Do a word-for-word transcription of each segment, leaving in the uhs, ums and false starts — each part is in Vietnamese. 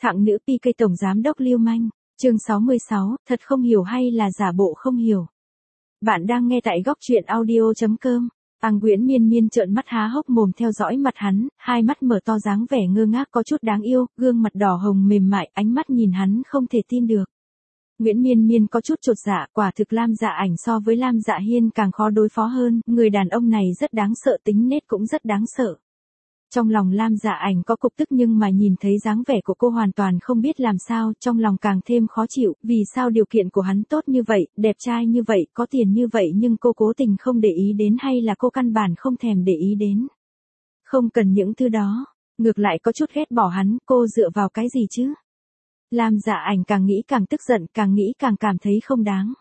Thặng nữ pê ca tổng giám đốc lưu manh, chương sáu mươi sáu, thật không hiểu hay là giả bộ không hiểu. Bạn đang nghe tại góc truyện audio chấm com. Ang Nguyễn Miên Miên trợn mắt há hốc mồm theo dõi mặt hắn, hai mắt mở to dáng vẻ ngơ ngác có chút đáng yêu, gương mặt đỏ hồng mềm mại, ánh mắt nhìn hắn không thể tin được. Nguyễn Miên Miên có chút chột dạ, quả thực Lam Dạ Ảnh so với Lam Dạ Hiên càng khó đối phó hơn, người đàn ông này rất đáng sợ, tính nết cũng rất đáng sợ. Trong lòng Lam Dạ Ảnh có cục tức nhưng mà nhìn thấy dáng vẻ của cô hoàn toàn không biết làm sao, trong lòng càng thêm khó chịu, vì sao điều kiện của hắn tốt như vậy, đẹp trai như vậy, có tiền như vậy nhưng cô cố tình không để ý đến hay là cô căn bản không thèm để ý đến. Không cần những thứ đó, ngược lại có chút ghét bỏ hắn, cô dựa vào cái gì chứ? Lam Dạ Ảnh càng nghĩ càng tức giận, càng nghĩ càng cảm thấy không đáng.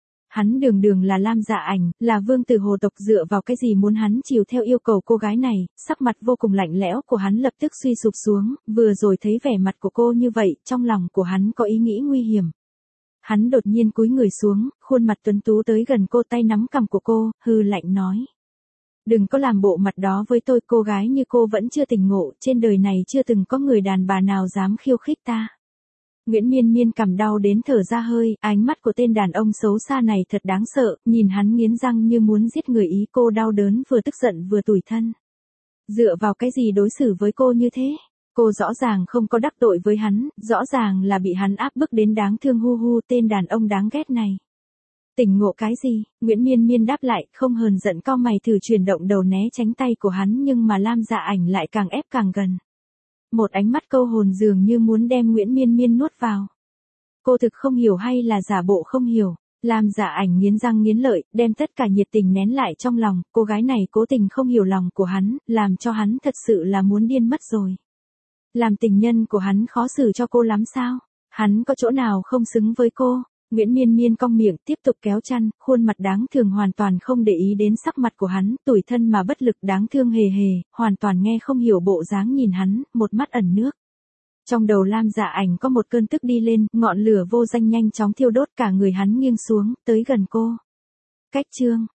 Hắn đường đường là Lam Dạ Ảnh, là vương tử hồ tộc, dựa vào cái gì muốn hắn chiều theo yêu cầu cô gái này, sắc mặt vô cùng lạnh lẽo của hắn lập tức suy sụp xuống, vừa rồi thấy vẻ mặt của cô như vậy, trong lòng của hắn có ý nghĩ nguy hiểm. Hắn đột nhiên cúi người xuống, khuôn mặt tuấn tú tới gần cô, tay nắm cằm của cô, hừ lạnh nói. Đừng có làm bộ mặt đó với tôi, cô gái như cô vẫn chưa tỉnh ngộ, trên đời này chưa từng có người đàn bà nào dám khiêu khích ta. Nguyễn Miên Miên cằm đau đến thở ra hơi, ánh mắt của tên đàn ông xấu xa này thật đáng sợ, nhìn hắn nghiến răng như muốn giết người, ý cô đau đớn vừa tức giận vừa tủi thân. Dựa vào cái gì đối xử với cô như thế? Cô rõ ràng không có đắc tội với hắn, rõ ràng là bị hắn áp bức đến đáng thương, hu hu, tên đàn ông đáng ghét này. Tỉnh ngộ cái gì? Nguyễn Miên Miên đáp lại, không hờn giận, cau mày thử chuyển động đầu né tránh tay của hắn, nhưng mà Lam Dạ Ảnh lại càng ép càng gần. Một ánh mắt câu hồn dường như muốn đem Nguyễn Miên Miên nuốt vào. Cô thực không hiểu hay là giả bộ không hiểu? Lam Dạ Ảnh nghiến răng nghiến lợi, đem tất cả nhiệt tình nén lại trong lòng, cô gái này cố tình không hiểu lòng của hắn, làm cho hắn thật sự là muốn điên mất rồi. Làm tình nhân của hắn khó xử cho cô lắm sao? Hắn có chỗ nào không xứng với cô? Nguyễn Miên Miên cong miệng tiếp tục kéo chăn, khuôn mặt đáng thương hoàn toàn không để ý đến sắc mặt của hắn, tủi thân mà bất lực, đáng thương hề hề, hoàn toàn nghe không hiểu bộ dáng nhìn hắn, một mắt ẩn nước. Trong đầu Lam Dạ Ảnh có một cơn tức đi lên, ngọn lửa vô danh nhanh chóng thiêu đốt cả người hắn, nghiêng xuống, tới gần cô. Cách chương,